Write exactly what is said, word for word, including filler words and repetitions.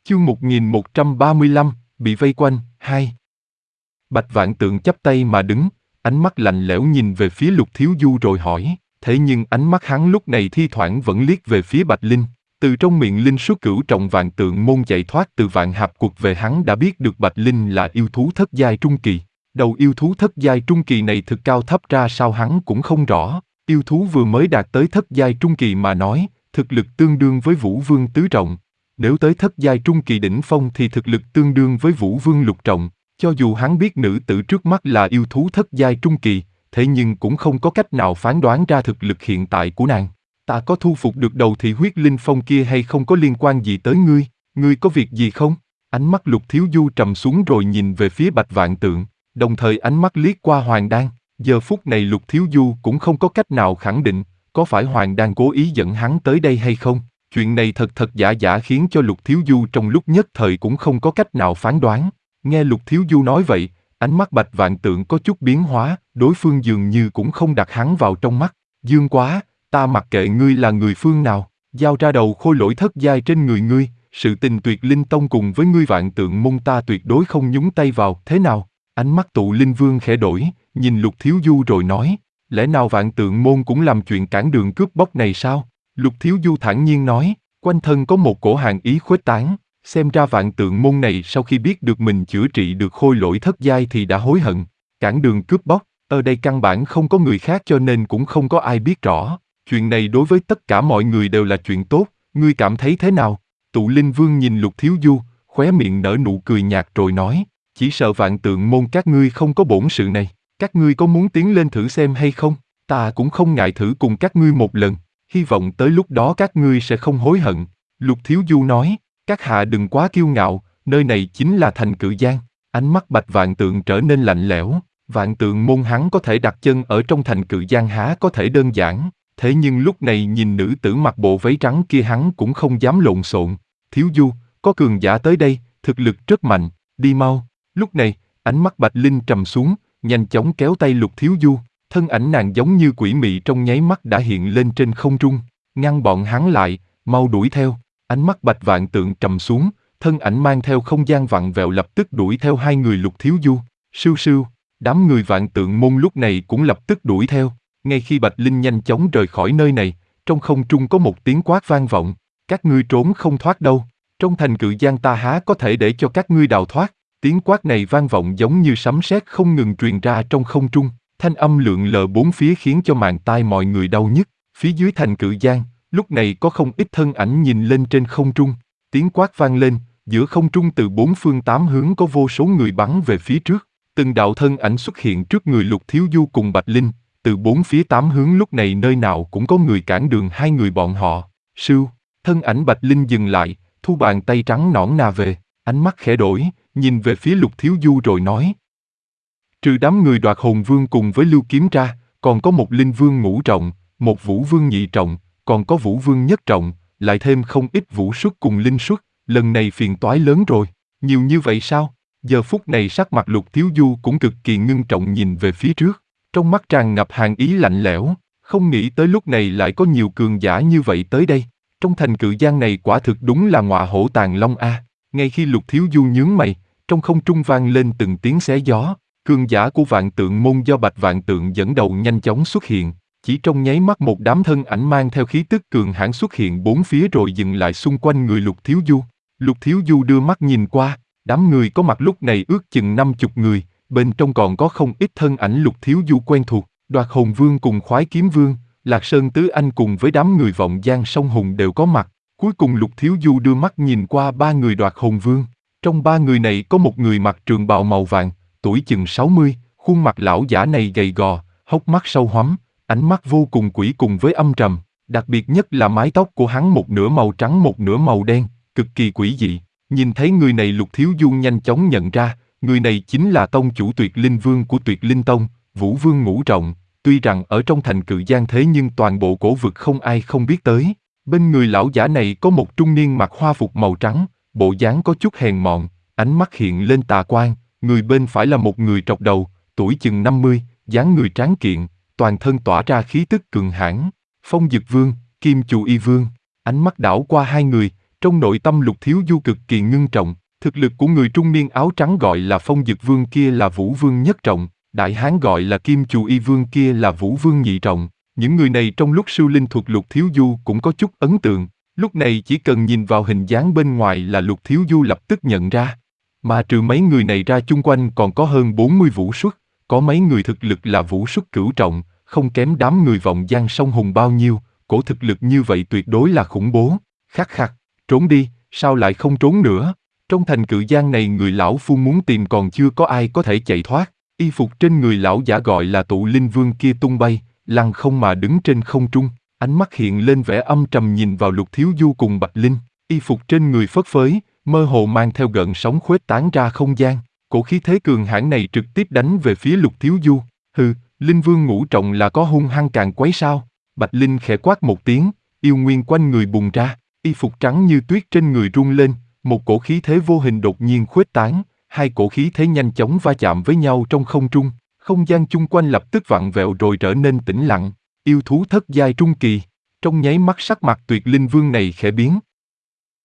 Chương một nghìn một trăm ba mươi lăm, bị vây quanh, hai. Bạch Vạn Tượng chắp tay mà đứng, ánh mắt lạnh lẽo nhìn về phía Lục Thiếu Du rồi hỏi, thế nhưng ánh mắt hắn lúc này thi thoảng vẫn liếc về phía Bạch Linh. Từ trong miệng Linh Xuất Cửu Trọng Vạn Tượng môn chạy thoát từ Vạn Hạp cuộc về, hắn đã biết được Bạch Linh là yêu thú thất giai trung kỳ. Đầu yêu thú thất giai trung kỳ này thực cao thấp ra sao hắn cũng không rõ. Yêu thú vừa mới đạt tới thất giai trung kỳ mà nói, thực lực tương đương với Vũ Vương tứ trọng. Nếu tới thất giai trung kỳ đỉnh phong thì thực lực tương đương với Vũ Vương lục trọng. Cho dù hắn biết nữ tử trước mắt là yêu thú thất giai trung kỳ, thế nhưng cũng không có cách nào phán đoán ra thực lực hiện tại của nàng. Ta có thu phục được đầu thị huyết linh phong kia hay không có liên quan gì tới ngươi, ngươi có việc gì không? Ánh mắt Lục Thiếu Du trầm xuống rồi nhìn về phía Bạch Vạn Tượng, đồng thời ánh mắt liếc qua Hoàng Đan. Giờ phút này Lục Thiếu Du cũng không có cách nào khẳng định, có phải Hoàng Đan cố ý dẫn hắn tới đây hay không? Chuyện này thật thật giả giả khiến cho Lục Thiếu Du trong lúc nhất thời cũng không có cách nào phán đoán. Nghe Lục Thiếu Du nói vậy, ánh mắt Bạch Vạn Tượng có chút biến hóa, đối phương dường như cũng không đặt hắn vào trong mắt. Dương quá, ta mặc kệ ngươi là người phương nào, giao ra đầu khôi lỗi thất giai trên người ngươi, sự tình Tuyệt Linh Tông cùng với ngươi Vạn Tượng môn ta tuyệt đối không nhúng tay vào, thế nào? Ánh mắt Tụ Linh Vương khẽ đổi, nhìn Lục Thiếu Du rồi nói, lẽ nào Vạn Tượng môn cũng làm chuyện cản đường cướp bóc này sao? Lục Thiếu Du thản nhiên nói, quanh thân có một cổ hàn ý khuếch tán, xem ra Vạn Tượng môn này sau khi biết được mình chữa trị được khôi lỗi thất giai thì đã hối hận. Cản đường cướp bóc, ở đây căn bản không có người khác cho nên cũng không có ai biết rõ. Chuyện này đối với tất cả mọi người đều là chuyện tốt, ngươi cảm thấy thế nào? Tụ Linh Vương nhìn Lục Thiếu Du, khóe miệng nở nụ cười nhạt rồi nói, chỉ sợ Vạn Tượng môn các ngươi không có bổn sự này, các ngươi có muốn tiến lên thử xem hay không? Ta cũng không ngại thử cùng các ngươi một lần, hy vọng tới lúc đó các ngươi sẽ không hối hận. Lục Thiếu Du nói, các hạ đừng quá kiêu ngạo, nơi này chính là thành Cự Giang. Ánh mắt Bạch Vạn Tượng trở nên lạnh lẽo, Vạn Tượng môn hắn có thể đặt chân ở trong thành Cự Giang há có thể đơn giản. Thế nhưng lúc này nhìn nữ tử mặc bộ váy trắng kia hắn cũng không dám lộn xộn. Thiếu Du, có cường giả tới đây, thực lực rất mạnh, đi mau. Lúc này, ánh mắt Bạch Linh trầm xuống, nhanh chóng kéo tay Lục Thiếu Du, thân ảnh nàng giống như quỷ mị trong nháy mắt đã hiện lên trên không trung, ngăn bọn hắn lại, mau đuổi theo. Ánh mắt Bạch Vạn Tượng trầm xuống, thân ảnh mang theo không gian vặn vẹo lập tức đuổi theo hai người Lục Thiếu Du. Sưu sưu, đám người Vạn Tượng môn lúc này cũng lập tức đuổi theo. Ngay khi Bạch Linh nhanh chóng rời khỏi nơi này, trong không trung có một tiếng quát vang vọng, các ngươi trốn không thoát đâu, trong thành Cự Giang ta há có thể để cho các ngươi đào thoát. Tiếng quát này vang vọng giống như sấm sét không ngừng truyền ra trong không trung, thanh âm lượn lờ bốn phía khiến cho màng tai mọi người đau nhức. Phía dưới thành Cự Giang, lúc này có không ít thân ảnh nhìn lên trên không trung, tiếng quát vang lên, giữa không trung từ bốn phương tám hướng có vô số người bắn về phía trước, từng đạo thân ảnh xuất hiện trước người Lục Thiếu Du cùng Bạch Linh. Từ bốn phía tám hướng lúc này nơi nào cũng có người cản đường hai người bọn họ. Sưu, thân ảnh Bạch Linh dừng lại, thu bàn tay trắng nõn nà về, ánh mắt khẽ đổi, nhìn về phía Lục Thiếu Du rồi nói. Trừ đám người Đoạt Hồn Vương cùng với Lưu Kiếm ra, còn có một Linh Vương ngũ trọng, một Vũ Vương nhị trọng, còn có Vũ Vương nhất trọng, lại thêm không ít Vũ Xuất cùng Linh Xuất, lần này phiền toái lớn rồi. Nhiều như vậy sao? Giờ phút này sắc mặt Lục Thiếu Du cũng cực kỳ ngưng trọng nhìn về phía trước. Trong mắt tràn ngập hàn ý lạnh lẽo, không nghĩ tới lúc này lại có nhiều cường giả như vậy tới đây. Trong thành Cự Giang này quả thực đúng là ngọa hổ tàng long a. Ngay khi Lục Thiếu Du nhướng mày, trong không trung vang lên từng tiếng xé gió, cường giả của Vạn Tượng môn do Bạch Vạn Tượng dẫn đầu nhanh chóng xuất hiện. Chỉ trong nháy mắt một đám thân ảnh mang theo khí tức cường hãn xuất hiện bốn phía rồi dừng lại xung quanh người Lục Thiếu Du. Lục Thiếu Du đưa mắt nhìn qua, đám người có mặt lúc này ước chừng năm chục người. Bên trong còn có không ít thân ảnh Lục Thiếu Du quen thuộc, Đoạt Hồn Vương cùng Khoái Kiếm Vương, Lạc Sơn Tứ Anh cùng với đám người Vọng Giang Sông Hùng đều có mặt. Cuối cùng Lục Thiếu Du đưa mắt nhìn qua ba người Đoạt Hồn Vương. Trong ba người này có một người mặc trường bào màu vàng, tuổi chừng sáu mươi, khuôn mặt lão giả này gầy gò, hốc mắt sâu hoắm, ánh mắt vô cùng quỷ cùng với âm trầm. Đặc biệt nhất là mái tóc của hắn một nửa màu trắng một nửa màu đen, cực kỳ quỷ dị. Nhìn thấy người này Lục Thiếu Du nhanh chóng nhận ra. Người này chính là tông chủ Tuyệt Linh Vương của Tuyệt Linh Tông, Vũ Vương ngũ trọng. Tuy rằng ở trong thành Cự Giang thế nhưng toàn bộ cổ vực không ai không biết tới. Bên người lão giả này có một trung niên mặc hoa phục màu trắng, bộ dáng có chút hèn mọn, ánh mắt hiện lên tà quang. Người bên phải là một người trọc đầu, tuổi chừng năm mươi, dáng người tráng kiện, toàn thân tỏa ra khí tức cường hãn. Phong Dực Vương, Kim Chù Y Vương, ánh mắt đảo qua hai người, Trong nội tâm Lục Thiếu Du cực kỳ ngưng trọng, thực lực của người trung niên áo trắng gọi là Phong Dực Vương kia là Vũ Vương nhất trọng, Đại Hán gọi là Kim Chù Y Vương kia là Vũ Vương nhị trọng. Những người này trong lúc siêu linh thuật Lục Thiếu Du cũng có chút ấn tượng, lúc này chỉ cần nhìn vào hình dáng bên ngoài là Lục Thiếu Du lập tức nhận ra. Mà trừ mấy người này ra chung quanh còn có hơn bốn mươi vũ xuất, có mấy người thực lực là vũ xuất cửu trọng, không kém đám người vọng giang sông hùng bao nhiêu, cổ thực lực như vậy tuyệt đối là khủng bố. Khắc khắc, trốn đi, sao lại không trốn nữa? Trong thành Cự Giang này người lão phu muốn tìm còn chưa có ai có thể chạy thoát. Y phục trên người lão giả gọi là Tụ Linh Vương kia tung bay, lăng không mà đứng trên không trung, ánh mắt hiện lên vẻ âm trầm nhìn vào Lục Thiếu Du cùng Bạch Linh, y phục trên người phất phới, mơ hồ mang theo gợn sóng khuếch tán ra không gian, cổ khí thế cường hãn này trực tiếp đánh về phía Lục Thiếu Du. Hừ, Linh Vương ngũ trọng là có hung hăng càng quấy sao? Bạch Linh khẽ quát một tiếng, yêu nguyên quanh người bùng ra, y phục trắng như tuyết trên người rung lên, một cổ khí thế vô hình đột nhiên khuếch tán, hai cổ khí thế nhanh chóng va chạm với nhau trong không trung, không gian chung quanh lập tức vặn vẹo rồi trở nên tĩnh lặng. Yêu thú thất giai trung kỳ, trong nháy mắt sắc mặt Tuyệt Linh Vương này khẽ biến,